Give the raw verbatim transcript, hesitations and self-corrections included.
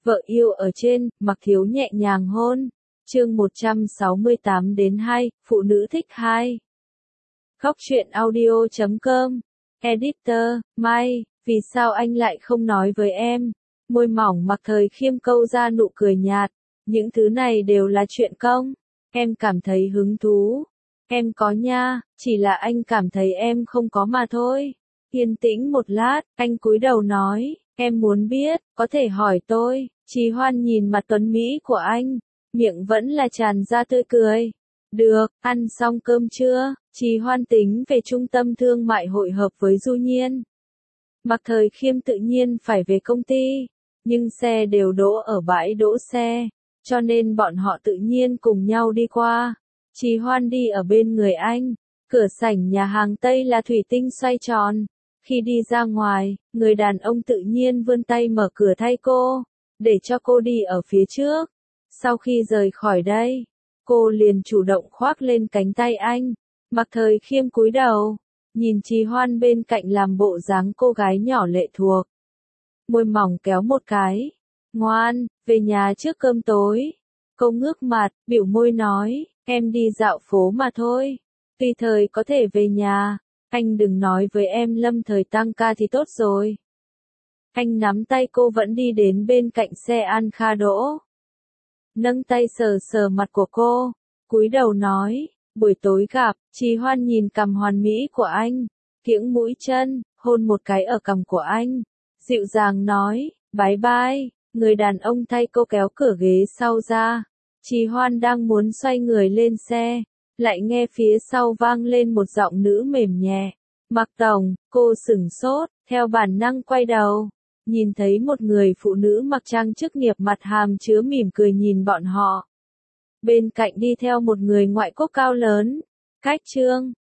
Vợ yêu ở trên, Mặc Thiếu nhẹ nhàng hôn. Chương một trăm sáu mươi tám đến hai, phụ nữ thích hai. Khóc chuyện audio chấm com. Editor, Mai, vì sao anh lại không nói với em? Môi mỏng Mặc Thời Khiêm câu ra nụ cười nhạt. Những thứ này đều là chuyện công. Em cảm thấy hứng thú. Em có nha, chỉ là anh cảm thấy em không có mà thôi. Yên tĩnh một lát, anh cúi đầu nói, em muốn biết, có thể hỏi tôi. Trì Hoan nhìn mặt tuấn Mỹ của anh, miệng vẫn là tràn ra tươi cười. Được, ăn xong cơm chưa? Trì Hoan tính về trung tâm thương mại hội hợp với Du Nhiên. Mặc Thời Khiêm tự nhiên phải về công ty, nhưng xe đều đỗ ở bãi đỗ xe, cho nên bọn họ tự nhiên cùng nhau đi qua. Trì Hoan đi ở bên người anh, cửa sảnh nhà hàng Tây là thủy tinh xoay tròn. Khi đi ra ngoài, người đàn ông tự nhiên vươn tay mở cửa thay cô, để cho cô đi ở phía trước. Sau khi rời khỏi đây, cô liền chủ động khoác lên cánh tay anh. Mặc Thời Khiêm cúi đầu, nhìn Trì Hoan bên cạnh làm bộ dáng cô gái nhỏ lệ thuộc. Môi mỏng kéo một cái. Ngoan, về nhà trước cơm tối. Cô ngước mặt, biểu môi nói, em đi dạo phố mà thôi. Tùy thời có thể về nhà. Anh đừng nói với em lâm thời tăng ca thì tốt rồi. Anh nắm tay cô vẫn đi đến bên cạnh xe An Kha đỗ. Nâng tay sờ sờ mặt của cô, cúi đầu nói, buổi tối gặp. Trì Hoan nhìn cằm hoàn mỹ của anh, kiễng mũi chân, hôn một cái ở cằm của anh, dịu dàng nói, bye bye. Người đàn ông thay cô kéo cửa ghế sau ra. Trì Hoan đang muốn xoay người lên xe, lại nghe phía sau vang lên một giọng nữ mềm nhẹ. Mặc Tổng, cô sửng sốt, theo bản năng quay đầu, nhìn thấy một người phụ nữ mặc trang chức nghiệp mặt hàm chứa mỉm cười nhìn bọn họ. Bên cạnh đi theo một người ngoại quốc cao lớn. Cách Trương,